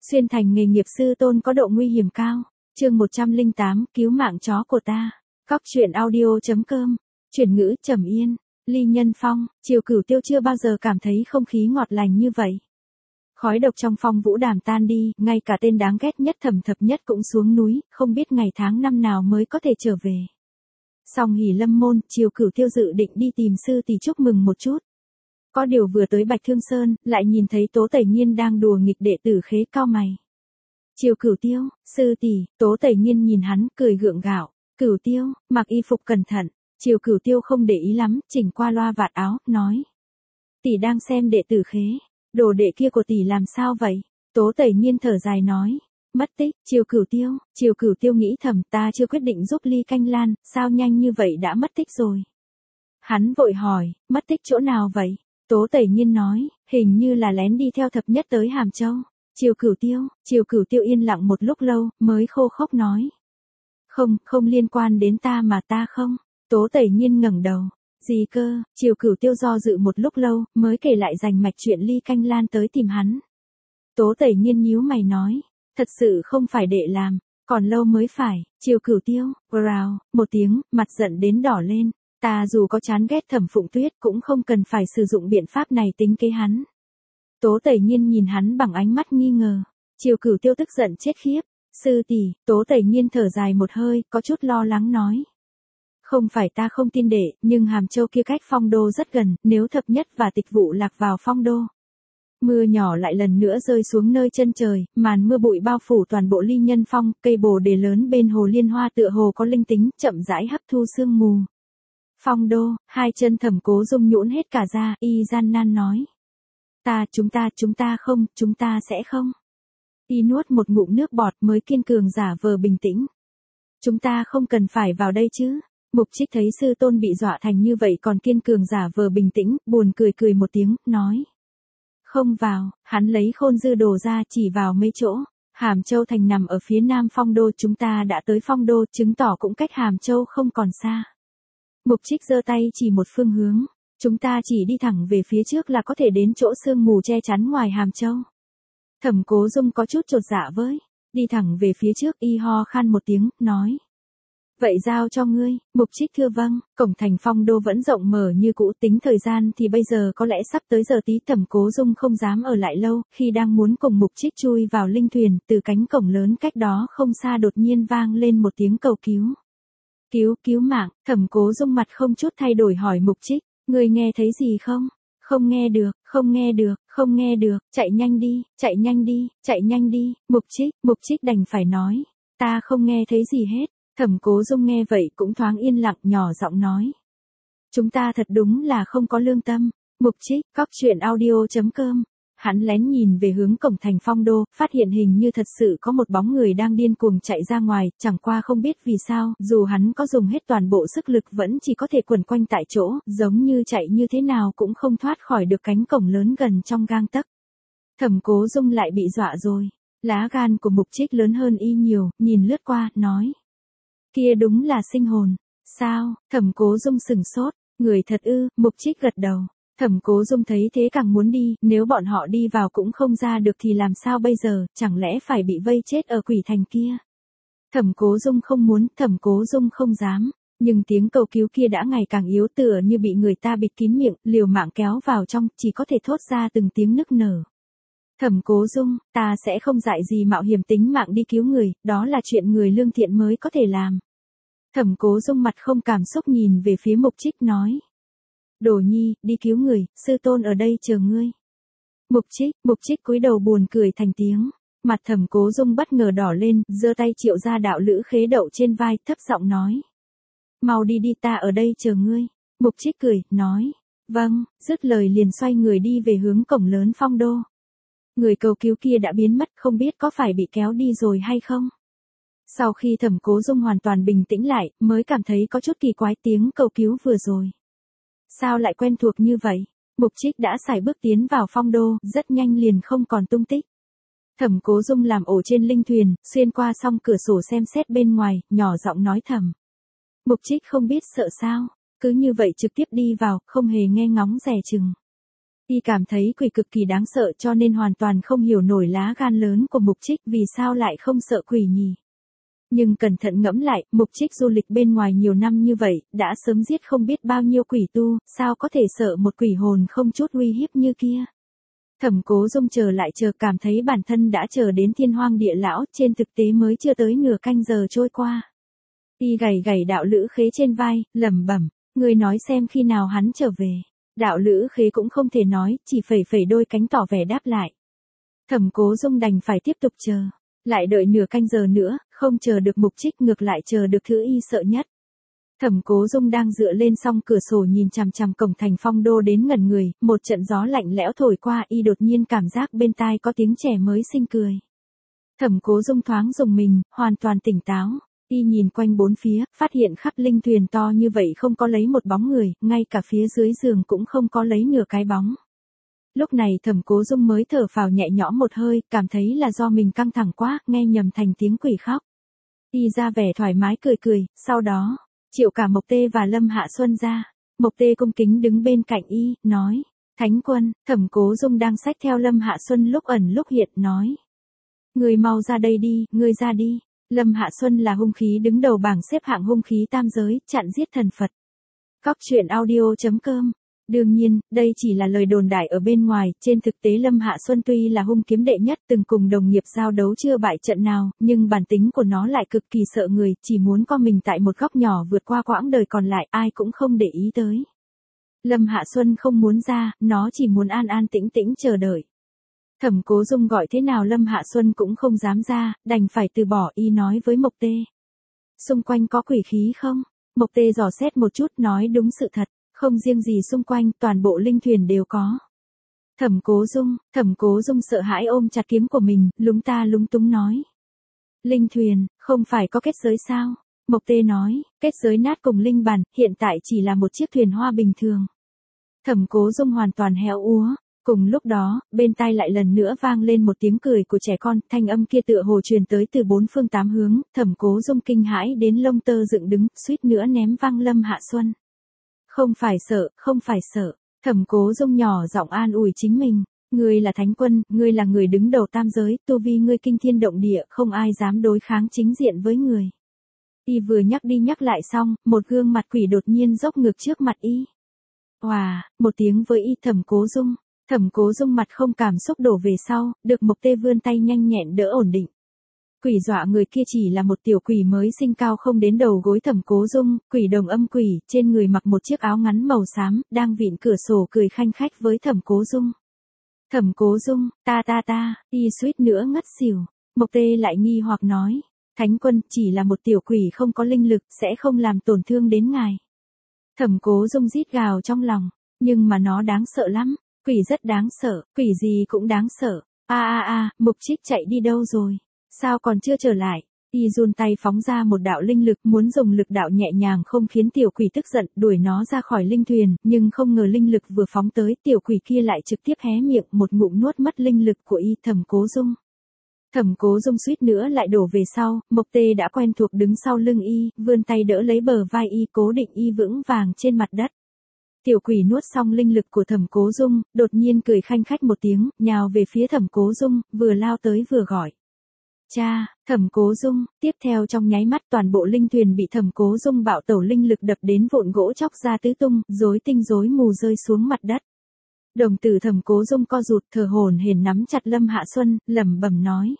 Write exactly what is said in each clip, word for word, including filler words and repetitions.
Xuyên thành nghề nghiệp sư tôn có độ nguy hiểm cao. Chương một trăm lẻ tám, cứu mạng chó của ta. Cóc truyện audio.com. Chuyển ngữ Trầm Yên. Ly Nhân Phong. Triều Cửu Tiêu chưa bao giờ cảm thấy không khí ngọt lành như vậy. Khói độc trong phong vũ đàm tan đi, ngay cả tên đáng ghét nhất Thẩm Thập Nhất cũng xuống núi, không biết ngày tháng năm nào mới có thể trở về. Song Hỉ Lâm môn, Triều Cửu Tiêu dự định đi tìm sư tỷ chúc mừng một chút. Có điều vừa tới Bạch Thương Sơn, lại nhìn thấy Tố Tẩy Nhiên đang đùa nghịch đệ tử khế cao mày. Triều Cửu Tiêu, sư tỷ. Tố Tẩy Nhiên nhìn hắn, cười gượng gạo. Cửu Tiêu, mặc y phục cẩn thận. Triều Cửu Tiêu không để ý lắm, chỉnh qua loa vạt áo, nói. Tỷ đang xem đệ tử khế. Đồ đệ kia của tỷ làm sao vậy? Tố Tẩy Nhiên thở dài nói. Mất tích. Triều Cửu Tiêu. Triều Cửu Tiêu nghĩ thầm, ta chưa quyết định giúp Ly Canh Lan, sao nhanh như vậy đã mất tích rồi? Hắn vội hỏi, mất tích chỗ nào vậy? Tố Tẩy Nhiên nói, hình như là lén đi theo Thập Nhất tới Hàm Châu. Triều Cửu Tiêu. Triều Cửu Tiêu yên lặng một lúc lâu, mới khô khốc nói. Không, không liên quan đến ta mà ta không. Tố Tẩy Nhiên ngẩng đầu. Gì cơ? Triều Cửu Tiêu do dự một lúc lâu, mới kể lại rành mạch chuyện Ly Canh Lan tới tìm hắn. Tố Tẩy Nhiên nhíu mày nói, thật sự không phải đệ làm, còn lâu mới phải. Triều Cửu Tiêu, growl, một tiếng, mặt giận đến đỏ lên. Ta dù có chán ghét Thẩm Phụng Tuyết cũng không cần phải sử dụng biện pháp này tính kế hắn. Tố Tẩy Nhiên nhìn hắn bằng ánh mắt nghi ngờ. Triều Cửu Tiêu tức giận chết khiếp. Sư tỷ. Tố Tẩy Nhiên thở dài một hơi, có chút lo lắng nói. Không phải ta không tin đệ, nhưng Hàm Châu kia cách Phong Đô rất gần, nếu Thập Nhất và Tịch Vụ lạc vào Phong Đô. Mưa nhỏ lại lần nữa rơi xuống nơi chân trời, màn mưa bụi bao phủ toàn bộ Ly Nhân Phong, cây bồ đề lớn bên hồ Liên Hoa tựa hồ có linh tính, chậm rãi hấp thu sương mù. Phong Đô, hai chân Thẩm Cố Dung nhũn hết cả ra, y gian nan nói. Ta, chúng ta, chúng ta không, chúng ta sẽ không. Y nuốt một ngụm nước bọt mới kiên cường giả vờ bình tĩnh. Chúng ta không cần phải vào đây chứ. Mục Trích thấy sư tôn bị dọa thành như vậy còn kiên cường giả vờ bình tĩnh, buồn cười cười một tiếng, nói. Không vào. Hắn lấy khôn dư đồ ra chỉ vào mấy chỗ. Hàm Châu thành nằm ở phía nam Phong Đô, chúng ta đã tới Phong Đô, chứng tỏ cũng cách Hàm Châu không còn xa. Mục Trích giơ tay chỉ một phương hướng. Chúng ta chỉ đi thẳng về phía trước là có thể đến chỗ sương mù che chắn ngoài Hàm Châu. Thẩm Cố Dung có chút chột dạ với. Đi thẳng về phía trước, y ho khan một tiếng, nói. Vậy giao cho ngươi. Mục Trích thưa vâng. Cổng thành Phong Đô vẫn rộng mở như cũ, tính thời gian thì bây giờ có lẽ sắp tới giờ tí. Thẩm Cố Dung không dám ở lại lâu, khi đang muốn cùng Mục Trích chui vào linh thuyền, từ cánh cổng lớn cách đó không xa đột nhiên vang lên một tiếng cầu cứu. Cứu, cứu mạng. Thẩm Cố Dung mặt không chút thay đổi hỏi Mục Trích, ngươi nghe thấy gì không? Không nghe được, không nghe được, không nghe được, chạy nhanh đi, chạy nhanh đi, chạy nhanh đi. Mục Trích, Mục Trích đành phải nói, ta không nghe thấy gì hết. Thẩm Cố Dung nghe vậy cũng thoáng yên lặng, nhỏ giọng nói. Chúng ta thật đúng là không có lương tâm. Mục Trích, cóc truyện audio.com. Hắn lén nhìn về hướng cổng thành Phong Đô, phát hiện hình như thật sự có một bóng người đang điên cuồng chạy ra ngoài, chẳng qua không biết vì sao, dù hắn có dùng hết toàn bộ sức lực vẫn chỉ có thể quẩn quanh tại chỗ, giống như chạy như thế nào cũng không thoát khỏi được cánh cổng lớn gần trong gang tấc. Thẩm Cố Dung lại bị dọa rồi. Lá gan của Mục Trích lớn hơn y nhiều, nhìn lướt qua, nói. Kia đúng là sinh hồn. Sao? Thẩm Cố Dung sừng sốt. Người thật ư? Mục Trích gật đầu. Thẩm Cố Dung thấy thế càng muốn đi, nếu bọn họ đi vào cũng không ra được thì làm sao bây giờ, chẳng lẽ phải bị vây chết ở quỷ thành kia. Thẩm Cố Dung không muốn, Thẩm Cố Dung không dám, nhưng tiếng cầu cứu kia đã ngày càng yếu, tựa như bị người ta bịt kín miệng, liều mạng kéo vào trong, chỉ có thể thốt ra từng tiếng nức nở. Thẩm Cố Dung, ta sẽ không dại gì mạo hiểm tính mạng đi cứu người, đó là chuyện người lương thiện mới có thể làm. Thẩm Cố Dung mặt không cảm xúc nhìn về phía Mục Trích nói. Đồ nhi, đi cứu người, sư tôn ở đây chờ ngươi. Mục Trích, Mục Trích cúi đầu buồn cười thành tiếng. Mặt Thẩm Cố Dung bất ngờ đỏ lên, giơ tay triệu ra đạo lữ khế đậu trên vai, thấp giọng nói. Mau đi đi, ta ở đây chờ ngươi. Mục Trích cười, nói. Vâng, dứt lời liền xoay người đi về hướng cổng lớn Phong Đô. Người cầu cứu kia đã biến mất, không biết có phải bị kéo đi rồi hay không. Sau khi Thẩm Cố Dung hoàn toàn bình tĩnh lại, mới cảm thấy có chút kỳ quái tiếng cầu cứu vừa rồi. Sao lại quen thuộc như vậy? Mục Trích đã sải bước tiến vào Phong Đô, rất nhanh liền không còn tung tích. Thẩm Cố Dung làm ổ trên linh thuyền, xuyên qua song cửa sổ xem xét bên ngoài, nhỏ giọng nói thầm. Mục Trích không biết sợ sao, cứ như vậy trực tiếp đi vào, không hề nghe ngóng dè chừng. Y cảm thấy quỷ cực kỳ đáng sợ cho nên hoàn toàn không hiểu nổi lá gan lớn của Mục Trích vì sao lại không sợ quỷ nhỉ. Nhưng cẩn thận ngẫm lại, Mục Trích du lịch bên ngoài nhiều năm như vậy, đã sớm giết không biết bao nhiêu quỷ tu, sao có thể sợ một quỷ hồn không chút uy hiếp như kia. Thẩm Cố Dung chờ lại chờ cảm thấy bản thân đã chờ đến thiên hoang địa lão, trên thực tế mới chưa tới nửa canh giờ trôi qua. Y gầy gầy Đạo Lữ Khế trên vai, lẩm bẩm, người nói xem khi nào hắn trở về. Đạo Lữ Khế cũng không thể nói, chỉ phẩy phẩy đôi cánh tỏ vẻ đáp lại. Thẩm Cố Dung đành phải tiếp tục chờ. Lại đợi nửa canh giờ nữa, không chờ được Mục Trích ngược lại chờ được thứ y sợ nhất. Thẩm Cố Dung đang dựa lên song cửa sổ nhìn chằm chằm cổng thành Phong Đô đến ngẩn người, một trận gió lạnh lẽo thổi qua y đột nhiên cảm giác bên tai có tiếng trẻ mới xinh cười. Thẩm Cố Dung thoáng rùng mình, hoàn toàn tỉnh táo. Y nhìn quanh bốn phía, phát hiện khắp linh thuyền to như vậy không có lấy một bóng người, ngay cả phía dưới giường cũng không có lấy nửa cái bóng. Lúc này Thẩm Cố Dung mới thở phào nhẹ nhõm một hơi, cảm thấy là do mình căng thẳng quá, nghe nhầm thành tiếng quỷ khóc. Y ra vẻ thoải mái cười cười, sau đó, triệu cả Mộc Tê và Lâm Hạ Xuân ra. Mộc Tê cung kính đứng bên cạnh y, nói, Thánh Quân. Thẩm Cố Dung đang xách theo Lâm Hạ Xuân lúc ẩn lúc hiện, nói. Người mau ra đây đi, người ra đi. Lâm Hạ Xuân là hung khí đứng đầu bảng xếp hạng hung khí tam giới, chặn giết thần Phật. Cóc truyện audio chấm com. Đương nhiên, đây chỉ là lời đồn đại ở bên ngoài, trên thực tế Lâm Hạ Xuân tuy là hung kiếm đệ nhất từng cùng đồng nghiệp giao đấu chưa bại trận nào, nhưng bản tính của nó lại cực kỳ sợ người, chỉ muốn co mình tại một góc nhỏ vượt qua quãng đời còn lại, ai cũng không để ý tới. Lâm Hạ Xuân không muốn ra, nó chỉ muốn an an tĩnh tĩnh chờ đợi. Thẩm Cố Dung gọi thế nào Lâm Hạ Xuân cũng không dám ra, đành phải từ bỏ. Y nói với Mộc Tê. Xung quanh có quỷ khí không? Mộc Tê dò xét một chút nói đúng sự thật, không riêng gì xung quanh, toàn bộ linh thuyền đều có. Thẩm Cố Dung, Thẩm Cố Dung sợ hãi ôm chặt kiếm của mình, lúng ta lúng túng nói. Linh thuyền, không phải có kết giới sao? Mộc Tê nói, kết giới nát cùng linh bản, hiện tại chỉ là một chiếc thuyền hoa bình thường. Thẩm Cố Dung hoàn toàn héo úa. Cùng lúc đó, bên tai lại lần nữa vang lên một tiếng cười của trẻ con, thanh âm kia tựa hồ truyền tới từ bốn phương tám hướng, Thẩm Cố Dung kinh hãi đến lông tơ dựng đứng, suýt nữa ném văng Lâm Hạ Xuân. Không phải sợ, không phải sợ, Thẩm Cố Dung nhỏ giọng an ủi chính mình, ngươi là Thánh Quân, ngươi là người đứng đầu tam giới, tu vi ngươi kinh thiên động địa, không ai dám đối kháng chính diện với người. Y vừa nhắc đi nhắc lại xong, một gương mặt quỷ đột nhiên dốc ngược trước mặt y. Hòa, một tiếng với y Thẩm Cố Dung. Thẩm Cố Dung mặt không cảm xúc đổ về sau, được Mộc Tê vươn tay nhanh nhẹn đỡ ổn định. Quỷ dọa người kia chỉ là một tiểu quỷ mới sinh cao không đến đầu gối Thẩm Cố Dung, quỷ đồng âm quỷ, trên người mặc một chiếc áo ngắn màu xám, đang vịn cửa sổ cười khanh khách với Thẩm Cố Dung. Thẩm Cố Dung, ta ta ta, y suýt nữa ngất xỉu. Mộc Tê lại nghi hoặc nói, Thánh Quân chỉ là một tiểu quỷ không có linh lực, sẽ không làm tổn thương đến ngài. Thẩm Cố Dung rít gào trong lòng, nhưng mà nó đáng sợ lắm. Quỷ rất đáng sợ, quỷ gì cũng đáng sợ. A a a, Mục Trích chạy đi đâu rồi? Sao còn chưa trở lại? Y run tay phóng ra một đạo linh lực, muốn dùng lực đạo nhẹ nhàng không khiến tiểu quỷ tức giận, đuổi nó ra khỏi linh thuyền, nhưng không ngờ linh lực vừa phóng tới, tiểu quỷ kia lại trực tiếp hé miệng, một ngụm nuốt mất linh lực của y. Thẩm Cố Dung. Thẩm Cố Dung suýt nữa lại đổ về sau, Mộc Tê đã quen thuộc đứng sau lưng y, vươn tay đỡ lấy bờ vai y, cố định y vững vàng trên mặt đất. Tiểu quỷ nuốt xong linh lực của Thẩm Cố Dung, đột nhiên cười khanh khách một tiếng, nhào về phía Thẩm Cố Dung, vừa lao tới vừa gọi. Cha, Thẩm Cố Dung, tiếp theo trong nháy mắt toàn bộ linh thuyền bị Thẩm Cố Dung bạo tẩu linh lực đập đến vụn gỗ chóc ra tứ tung, rối tinh rối mù rơi xuống mặt đất. Đồng tử Thẩm Cố Dung co rụt, thở hổn hển nắm chặt Lâm Hạ Xuân, lẩm bẩm nói.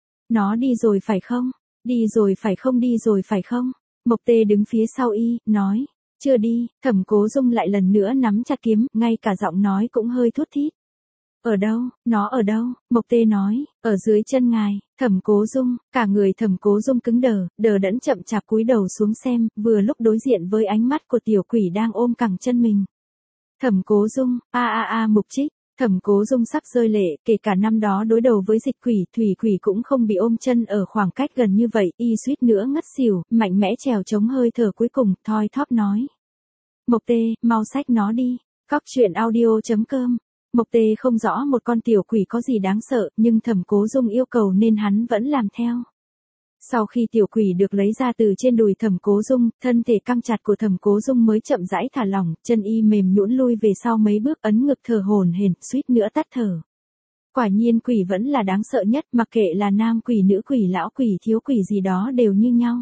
Nó đi rồi phải không? Đi rồi phải không? Đi rồi phải không? Mộc Tê đứng phía sau y, nói. Chưa đi. Thẩm Cố Dung lại lần nữa nắm chặt kiếm, ngay cả giọng nói cũng hơi thút thít. Ở đâu? Nó ở đâu? Mộc Tê nói, ở dưới chân ngài. Thẩm Cố Dung, cả người Thẩm Cố Dung cứng đờ, đờ đẫn chậm chạp cúi đầu xuống xem, vừa lúc đối diện với ánh mắt của tiểu quỷ đang ôm cẳng chân mình. Thẩm Cố Dung, a a a Mục Trích. Thẩm Cố Dung sắp rơi lệ, kể cả năm đó đối đầu với dịch quỷ, thủy quỷ cũng không bị ôm chân ở khoảng cách gần như vậy, y suýt nữa ngất xỉu, mạnh mẽ trèo chống hơi thở cuối cùng, thoi thóp nói. Mộc Tê, mau xách nó đi. Cóc truyện audio chấm com. Mộc Tê không rõ một con tiểu quỷ có gì đáng sợ, nhưng Thẩm Cố Dung yêu cầu nên hắn vẫn làm theo. Sau khi tiểu quỷ được lấy ra từ trên đùi Thẩm Cố Dung, thân thể căng chặt của Thẩm Cố Dung mới chậm rãi thả lỏng, chân y mềm nhũn lui về sau mấy bước ấn ngực thở hổn hển, suýt nữa tắt thở. Quả nhiên quỷ vẫn là đáng sợ nhất, mặc kệ là nam quỷ nữ quỷ lão quỷ thiếu quỷ gì đó đều như nhau.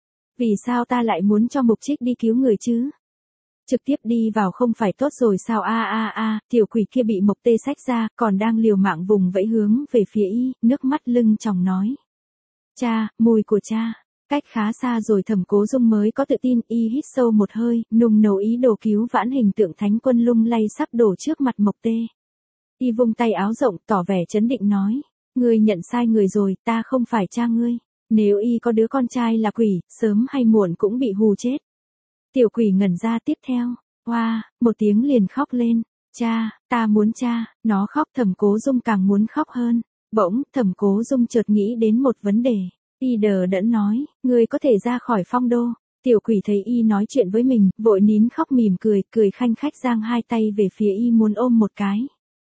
Vì sao ta lại muốn cho Mục Trích đi cứu người chứ? Trực tiếp đi vào không phải tốt rồi sao? A a a, tiểu quỷ kia bị Mộc Tê xách ra, còn đang liều mạng vùng vẫy hướng về phía y, nước mắt lưng tròng nói. Cha, mùi của cha. Cách khá xa rồi Thẩm Cố Dung mới có tự tin, y hít sâu một hơi, nung nấu ý đồ cứu vãn hình tượng thánh quân lung lay sắp đổ trước mặt Mộc Tê. Y vung tay áo rộng, tỏ vẻ chấn định nói, ngươi nhận sai người rồi, ta không phải cha ngươi. Nếu y có đứa con trai là quỷ, sớm hay muộn cũng bị hù chết. Tiểu quỷ ngẩn ra tiếp theo, oa, wow, một tiếng liền khóc lên, cha, ta muốn cha, nó khóc. Thẩm Cố Dung càng muốn khóc hơn. Bỗng, Thẩm Cố Dung chợt nghĩ đến một vấn đề. Y đờ đẫn nói, ngươi có thể ra khỏi phong đô. Tiểu quỷ thấy y nói chuyện với mình, vội nín khóc mỉm cười, cười khanh khách giang hai tay về phía y muốn ôm một cái.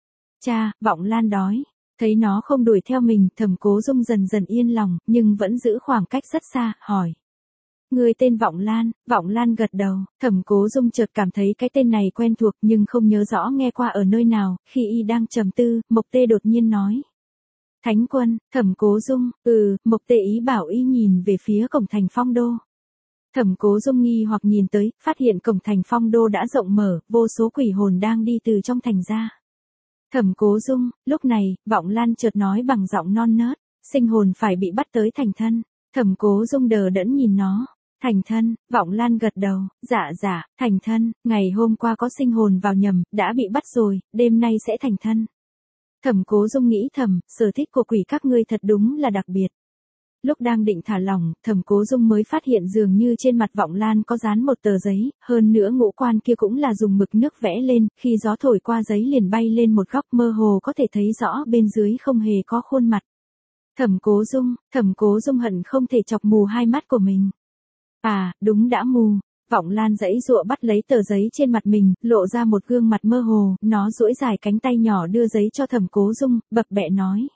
Cha, Vọng Lan đói. Thấy nó không đuổi theo mình, Thẩm Cố Dung dần dần yên lòng, nhưng vẫn giữ khoảng cách rất xa, hỏi. Người tên Vọng Lan. Vọng Lan gật đầu. Thẩm Cố Dung chợt cảm thấy cái tên này quen thuộc nhưng không nhớ rõ nghe qua ở nơi nào. Khi y đang trầm tư, Mộc Tê đột nhiên nói. Thánh quân. Thẩm Cố Dung, ừ, Mộc Tê ý bảo y nhìn về phía cổng thành phong đô. Thẩm Cố Dung nghi hoặc nhìn tới, phát hiện cổng thành phong đô đã rộng mở, vô số quỷ hồn đang đi từ trong thành ra. Thẩm Cố Dung, lúc này, Vọng Lan chợt nói bằng giọng non nớt, sinh hồn phải bị bắt tới thành thân. Thẩm Cố Dung đờ đẫn nhìn nó. Thành thân. Vọng Lan gật đầu, dạ dạ, thành thân, ngày hôm qua có sinh hồn vào nhầm, đã bị bắt rồi, đêm nay sẽ thành thân. Thẩm Cố Dung nghĩ thầm, sở thích của quỷ các ngươi thật đúng là đặc biệt. Lúc đang định thả lỏng, Thẩm Cố Dung mới phát hiện dường như trên mặt Vọng Lan có dán một tờ giấy, hơn nữa ngũ quan kia cũng là dùng mực nước vẽ lên, khi gió thổi qua giấy liền bay lên một góc, mơ hồ có thể thấy rõ bên dưới không hề có khuôn mặt. Thẩm Cố Dung, Thẩm Cố Dung hận không thể chọc mù hai mắt của mình. À, đúng đã mù. Vọng Lan giãy giụa bắt lấy tờ giấy trên mặt mình, lộ ra một gương mặt mơ hồ, nó duỗi dài cánh tay nhỏ đưa giấy cho Thẩm Cố Dung, bập bẹ nói.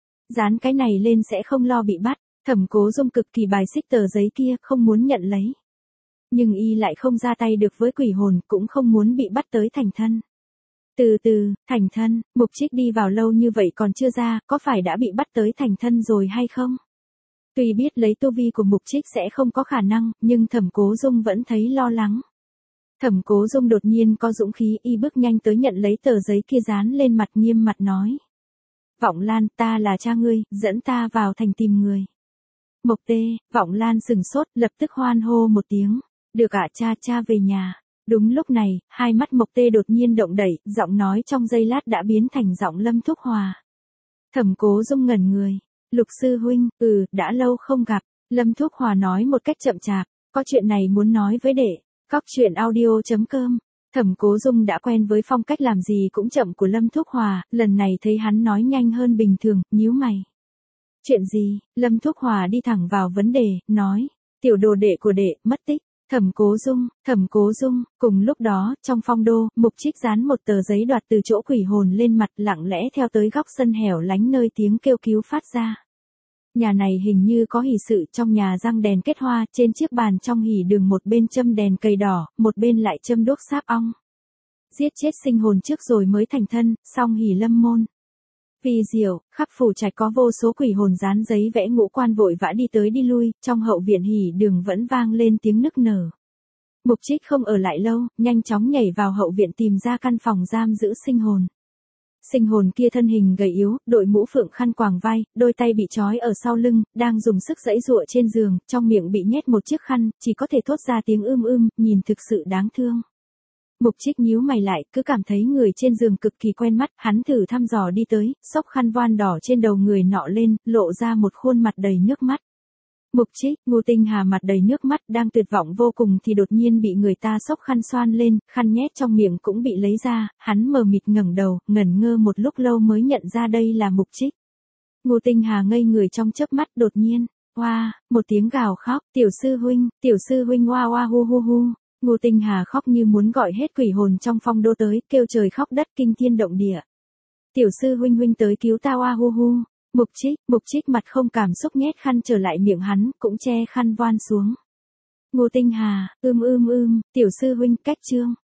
Dán cái này lên sẽ không lo bị bắt. Thẩm Cố Dung cực kỳ bài xích tờ giấy kia, không muốn nhận lấy. Nhưng y lại không ra tay được với quỷ hồn, cũng không muốn bị bắt tới thành thân. Từ từ, thành thân, Mục Trích đi vào lâu như vậy còn chưa ra, có phải đã bị bắt tới thành thân rồi hay không? Tuy biết lấy tu vi của Mục Trích sẽ không có khả năng, nhưng Thẩm Cố Dung vẫn thấy lo lắng. Thẩm Cố Dung đột nhiên có dũng khí, y bước nhanh tới nhận lấy tờ giấy kia dán lên mặt, nghiêm mặt nói. Vọng Lan, ta là cha ngươi, dẫn ta vào thành tìm người. Mộc Tê. Vọng Lan sừng sốt, lập tức hoan hô một tiếng. Được ạ, cha, cha về nhà. Đúng lúc này, hai mắt Mộc Tê đột nhiên động đẩy, giọng nói trong giây lát đã biến thành giọng Lâm Thúc Hòa. Thẩm Cố Dung ngẩn người. Lục sư huynh, ừ, đã lâu không gặp. Lâm Thúc Hòa nói một cách chậm chạp, có chuyện này muốn nói với đệ. Cóc truyện audio chấm com. Thẩm Cố Dung đã quen với phong cách làm gì cũng chậm của Lâm Thúc Hòa, lần này thấy hắn nói nhanh hơn bình thường, nhíu mày. Chuyện gì? Lâm Thúc Hòa đi thẳng vào vấn đề, nói, tiểu đồ đệ của đệ, mất tích. Thẩm Cố Dung, Thẩm Cố Dung, cùng lúc đó, trong phong đô, Mục Trích dán một tờ giấy đoạt từ chỗ quỷ hồn lên mặt, lặng lẽ theo tới góc sân hẻo lánh nơi tiếng kêu cứu phát ra. Nhà này hình như có hỷ sự, trong nhà răng đèn kết hoa, trên chiếc bàn trong hỷ đường một bên châm đèn cầy đỏ, một bên lại châm đuốc sáp ong. Giết chết sinh hồn trước rồi mới thành thân, xong hỷ lâm môn. Vì diệu, khắp phủ trạch có vô số quỷ hồn dán giấy vẽ ngũ quan vội vã đi tới đi lui, trong hậu viện hỉ đường vẫn vang lên tiếng nức nở. Mục Trích không ở lại lâu, nhanh chóng nhảy vào hậu viện tìm ra căn phòng giam giữ sinh hồn. Sinh hồn kia thân hình gầy yếu, đội mũ phượng khăn quàng vai, đôi tay bị trói ở sau lưng, đang dùng sức giãy giụa trên giường, trong miệng bị nhét một chiếc khăn, chỉ có thể thốt ra tiếng ưm ưm, nhìn thực sự đáng thương. Mục Trích nhíu mày lại, cứ cảm thấy người trên giường cực kỳ quen mắt, hắn thử thăm dò đi tới, xốc khăn voan đỏ trên đầu người nọ lên, lộ ra một khuôn mặt đầy nước mắt. Mục Trích, Ngô Tinh Hà mặt đầy nước mắt, đang tuyệt vọng vô cùng thì đột nhiên bị người ta xốc khăn xoan lên, khăn nhét trong miệng cũng bị lấy ra, hắn mờ mịt ngẩng đầu, ngẩn ngơ một lúc lâu mới nhận ra đây là Mục Trích. Ngô Tinh Hà ngây người trong chớp mắt, đột nhiên, oa, một tiếng gào khóc, tiểu sư huynh, tiểu sư huynh oa oa hu hu hu. Ngô Tinh Hà khóc như muốn gọi hết quỷ hồn trong phong đô tới, kêu trời khóc đất kinh thiên động địa. Tiểu sư huynh huynh tới cứu ta oa hu hu. Mục Trích, Mục Trích mặt không cảm xúc nhét khăn trở lại miệng hắn, cũng che khăn voan xuống. Ngô Tinh Hà, ưm ưm ưm, tiểu sư huynh, cách chương.